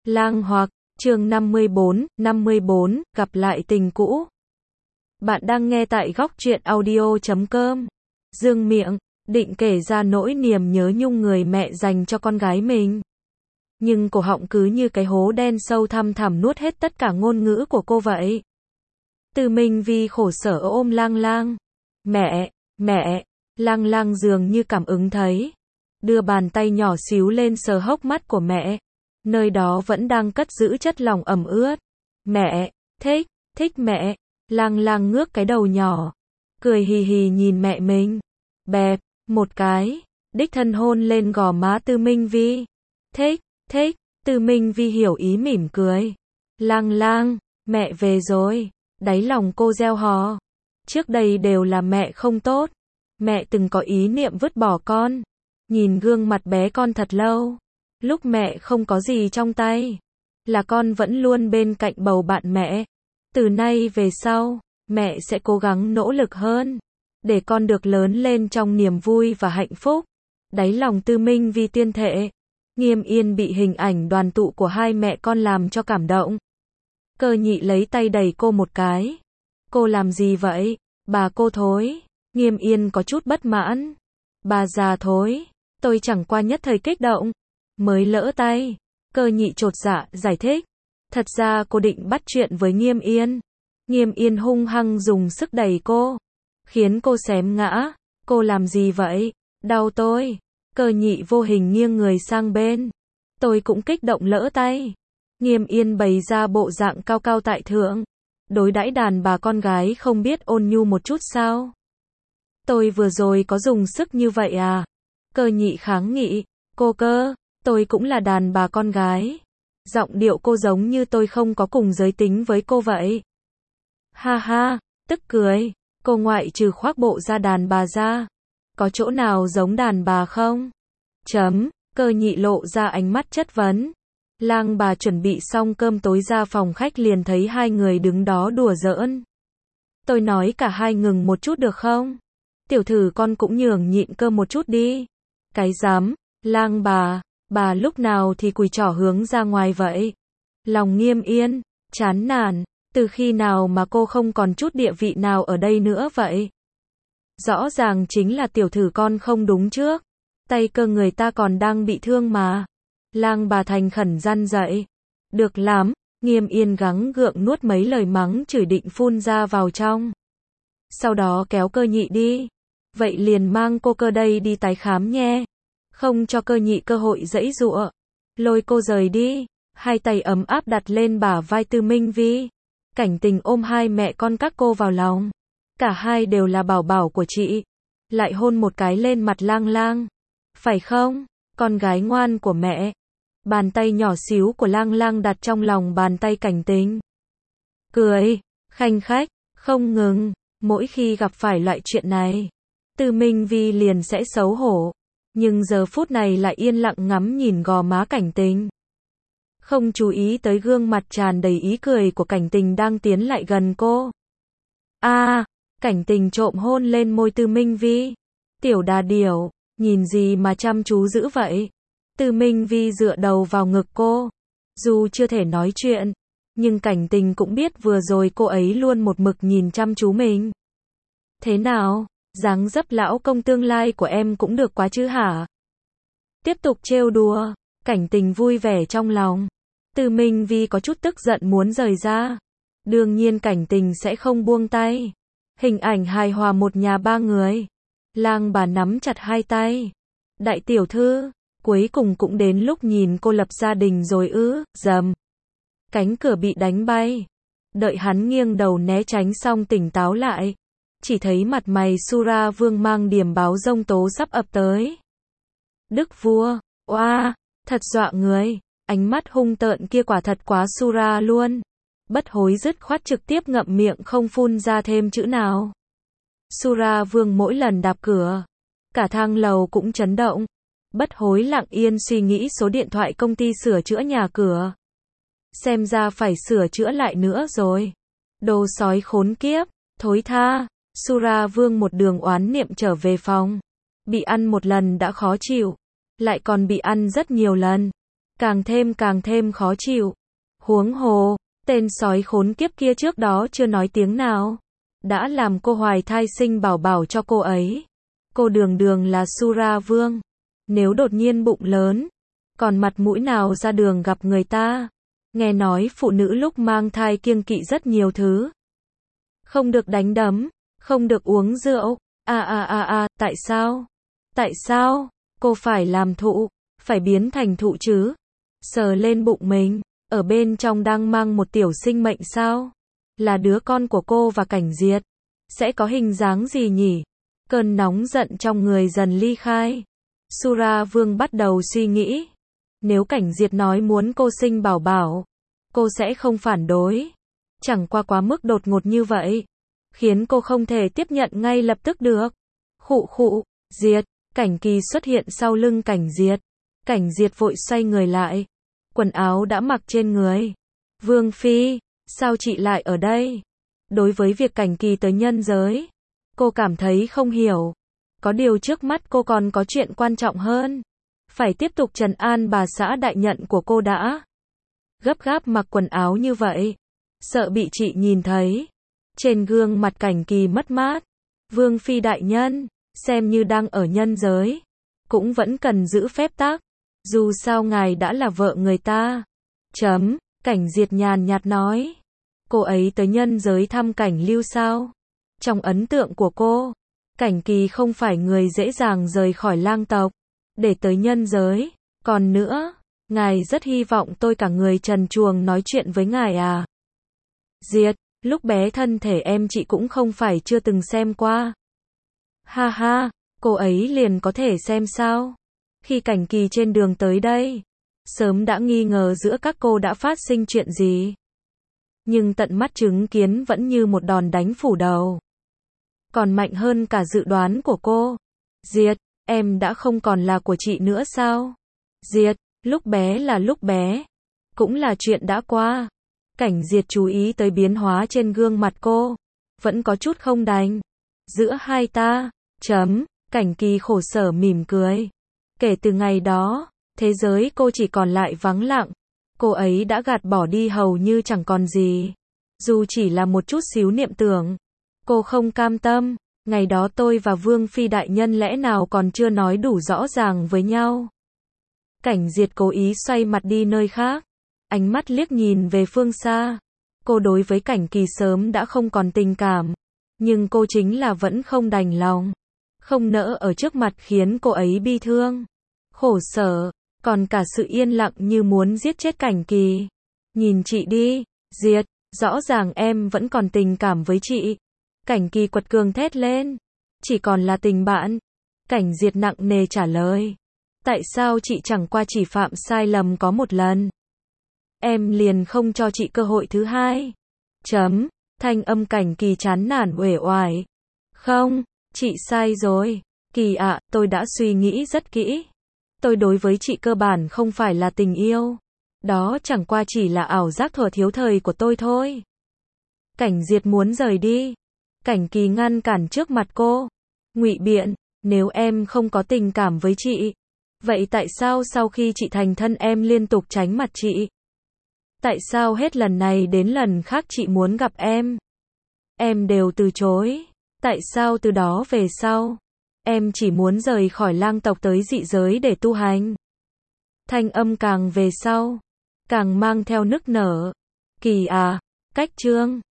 Lang Hoặc, chương 54, gặp lại tình cũ. Bạn đang nghe tại góc truyện audio.com. Dương miệng, định kể ra nỗi niềm nhớ nhung người mẹ dành cho con gái mình. Nhưng cổ họng cứ như cái hố đen sâu thăm thẳm nuốt hết tất cả ngôn ngữ của cô vậy. Từ Minh Vi khổ sở ôm Lang Lang. Mẹ, Lang Lang dường như cảm ứng thấy. Đưa bàn tay nhỏ xíu lên sờ hốc mắt của mẹ. Nơi đó vẫn đang cất giữ chất lỏng ẩm ướt. Mẹ, thích mẹ. Lang Lang ngước cái đầu nhỏ. Cười hì hì nhìn mẹ mình. Bẹp, một cái. Đích thân hôn lên gò má Từ Minh Vi. Thích. Từ Minh Vi hiểu ý mỉm cười. Lang Lang, mẹ về rồi. Đáy lòng cô reo hò. Trước đây đều là mẹ không tốt. Mẹ từng có ý niệm vứt bỏ con. Nhìn gương mặt bé con thật lâu. Lúc mẹ không có gì trong tay. Là con vẫn luôn bên cạnh bầu bạn mẹ. Từ nay về sau, mẹ sẽ cố gắng nỗ lực hơn. Để con được lớn lên trong niềm vui và hạnh phúc. Đáy lòng Từ Minh Vi tuyên thệ. Nghiêm Yên bị hình ảnh đoàn tụ của hai mẹ con làm cho cảm động. Cơ Nhị lấy tay đẩy cô một cái. Cô làm gì vậy? Bà cô thối. Nghiêm Yên có chút bất mãn. Bà già thối. Tôi chẳng qua nhất thời kích động. Mới lỡ tay. Cơ Nhị chột dạ giải thích. Thật ra cô định bắt chuyện với Nghiêm Yên. Nghiêm Yên hung hăng dùng sức đẩy cô. Khiến cô xém ngã. Cô làm gì vậy? Đau tôi. Cơ Nhị vô hình nghiêng người sang bên. Tôi cũng kích động lỡ tay. Nghiêm Yên bày ra bộ dạng cao cao tại thượng. Đối đãi đàn bà con gái không biết ôn nhu một chút sao? Tôi vừa rồi có dùng sức như vậy à? Cơ Nhị kháng nghị. Cô cơ, tôi cũng là đàn bà con gái. Giọng điệu cô giống như tôi không có cùng giới tính với cô vậy. Ha ha, tức cười. Cô ngoại trừ khoác bộ da đàn bà ra. Có chỗ nào giống đàn bà không? Cơ Nhị lộ ra ánh mắt chất vấn. Lang bà chuẩn bị xong cơm tối ra phòng khách liền thấy hai người đứng đó đùa giỡn. Tôi nói cả hai ngừng một chút được không? Tiểu thử con cũng nhường nhịn cơm một chút đi. Cái dám, Lang bà lúc nào thì cùi trỏ hướng ra ngoài vậy? Lòng Nghiêm Yên, chán nản, từ khi nào mà cô không còn chút địa vị nào ở đây nữa vậy? Rõ ràng chính là tiểu thử con không đúng trước. Tay cơ người ta còn đang bị thương mà. Lang bà thành khẩn răn dạy. Được lắm, Nghiêm Yên gắng gượng nuốt mấy lời mắng chửi định phun ra vào trong. Sau đó kéo Cơ Nhị đi. Vậy liền mang cô cơ đây đi tái khám nhé. Không cho Cơ Nhị cơ hội giãy giụa. Lôi cô rời đi. Hai tay ấm áp đặt lên bả vai Từ Minh Vi. Cảnh Tình ôm hai mẹ con các cô vào lòng. Cả hai đều là bảo bảo của chị. Lại hôn một cái lên mặt Lang Lang. Phải không, con gái ngoan của mẹ. Bàn tay nhỏ xíu của Lang Lang đặt trong lòng bàn tay Cảnh Tình. Cười, khanh khách, không ngừng. Mỗi khi gặp phải loại chuyện này, Từ Minh Vi liền sẽ xấu hổ. Nhưng giờ phút này lại yên lặng ngắm nhìn gò má Cảnh Tình. Không chú ý tới gương mặt tràn đầy ý cười của Cảnh Tình đang tiến lại gần cô. Cảnh Tình trộm hôn lên môi Từ Minh Vi. Tiểu đà điểu, nhìn gì mà chăm chú dữ vậy? Từ Minh Vi dựa đầu vào ngực cô. Dù chưa thể nói chuyện, nhưng Cảnh Tình cũng biết vừa rồi cô ấy luôn một mực nhìn chăm chú mình. Thế nào, dáng dấp lão công tương lai của em cũng được quá chứ hả? Tiếp tục trêu đùa, Cảnh Tình vui vẻ trong lòng. Từ Minh Vi có chút tức giận muốn rời ra. Đương nhiên Cảnh Tình sẽ không buông tay. Hình ảnh hài hòa một nhà ba người. Lang bà nắm chặt hai tay. Đại tiểu thư, cuối cùng cũng đến lúc nhìn cô lập gia đình rồi ư? Rầm. Cánh cửa bị đánh bay. Đợi hắn nghiêng đầu né tránh xong tỉnh táo lại. Chỉ thấy mặt mày Sura Vương mang điềm báo giông tố sắp ập tới. Đức vua, oa, thật dọa người. Ánh mắt hung tợn kia quả thật quá Sura luôn. Bất hối dứt khoát trực tiếp ngậm miệng không phun ra thêm chữ nào. Sura Vương mỗi lần đạp cửa, cả thang lầu cũng chấn động. Bất hối lặng yên suy nghĩ số điện thoại công ty sửa chữa nhà cửa. Xem ra phải sửa chữa lại nữa rồi. Đồ sói khốn kiếp, thối tha. Sura Vương một đường oán niệm trở về phòng. Bị ăn một lần đã khó chịu, lại còn bị ăn rất nhiều lần. càng thêm khó chịu. Huống hồ, tên sói khốn kiếp kia trước đó chưa nói tiếng nào, đã làm cô hoài thai sinh bảo bảo cho cô ấy. Cô đường đường là Sura Vương, nếu đột nhiên bụng lớn, còn mặt mũi nào ra đường gặp người ta. Nghe nói phụ nữ lúc mang thai kiêng kỵ rất nhiều thứ. Không được đánh đấm, không được uống rượu. Tại sao? Tại sao? Cô phải làm thụ, phải biến thành thụ chứ? Sờ lên bụng mình, ở bên trong đang mang một tiểu sinh mệnh sao? Là đứa con của cô và Cảnh Diệt. Sẽ có hình dáng gì nhỉ? Cơn nóng giận trong người dần ly khai. Sura Vương bắt đầu suy nghĩ. Nếu Cảnh Diệt nói muốn cô sinh bảo bảo, cô sẽ không phản đối. Chẳng qua quá mức đột ngột như vậy, khiến cô không thể tiếp nhận ngay lập tức được. Khụ, Diệt, Cảnh Kỳ xuất hiện sau lưng Cảnh Diệt. Cảnh Diệt vội xoay người lại. Quần áo đã mặc trên người. Vương Phi, sao chị lại ở đây? Đối với việc Cảnh Kỳ tới nhân giới, cô cảm thấy không hiểu. Có điều trước mắt cô còn có chuyện quan trọng hơn. Phải tiếp tục trấn an bà xã đại nhận của cô đã. Gấp gáp mặc quần áo như vậy, sợ bị chị nhìn thấy. Trên gương mặt Cảnh Kỳ mất mát. Vương Phi đại nhân, xem như đang ở nhân giới, cũng vẫn cần giữ phép tắc. Dù sao ngài đã là vợ người ta. Cảnh Diệt nhàn nhạt nói. Cô ấy tới nhân giới thăm Cảnh Lưu sao? Trong ấn tượng của cô, Cảnh Kỳ không phải người dễ dàng rời khỏi lang tộc, để tới nhân giới. Còn nữa, ngài rất hy vọng tôi cả người trần truồng nói chuyện với ngài à? Diệt, lúc bé thân thể em chị cũng không phải chưa từng xem qua. Ha, cô ấy liền có thể xem sao? Khi Cảnh Kỳ trên đường tới đây, sớm đã nghi ngờ giữa các cô đã phát sinh chuyện gì. Nhưng tận mắt chứng kiến vẫn như một đòn đánh phủ đầu. Còn mạnh hơn cả dự đoán của cô. Diệt, em đã không còn là của chị nữa sao? Diệt, lúc bé là lúc bé, cũng là chuyện đã qua. Cảnh Diệt chú ý tới biến hóa trên gương mặt cô, vẫn có chút không đành. Giữa hai ta, Cảnh Kỳ khổ sở mỉm cười. Kể từ ngày đó, thế giới cô chỉ còn lại vắng lặng. Cô ấy đã gạt bỏ đi hầu như chẳng còn gì. Dù chỉ là một chút xíu niệm tưởng. Cô không cam tâm. Ngày đó tôi và Vương Phi đại nhân lẽ nào còn chưa nói đủ rõ ràng với nhau. Cảnh Diệt cố ý xoay mặt đi nơi khác. Ánh mắt liếc nhìn về phương xa. Cô đối với Cảnh Kỳ sớm đã không còn tình cảm. Nhưng cô chính là vẫn không đành lòng. Không nỡ ở trước mặt khiến cô ấy bi thương, khổ sở, còn cả sự yên lặng như muốn giết chết Cảnh Kỳ. Nhìn chị đi, Diệt, rõ ràng em vẫn còn tình cảm với chị. Cảnh Kỳ quật cường thét lên. Chỉ còn là tình bạn. Cảnh Diệt nặng nề trả lời. Tại sao chị chẳng qua chỉ phạm sai lầm có một lần? Em liền không cho chị cơ hội thứ hai. Thanh âm Cảnh Kỳ chán nản uể oải. Không, chị sai rồi. Kỳ ạ, tôi đã suy nghĩ rất kỹ. Tôi đối với chị cơ bản không phải là tình yêu. Đó chẳng qua chỉ là ảo giác thuở thiếu thời của tôi thôi. Cảnh Diệt muốn rời đi. Cảnh Kỳ ngăn cản trước mặt cô. Ngụy biện, nếu em không có tình cảm với chị, vậy tại sao sau khi chị thành thân em liên tục tránh mặt chị? Tại sao hết lần này đến lần khác chị muốn gặp em đều từ chối? Tại sao từ đó về sau, em chỉ muốn rời khỏi lang tộc tới dị giới để tu hành? Thanh âm càng về sau, càng mang theo nức nở. Kỳ à, cách chương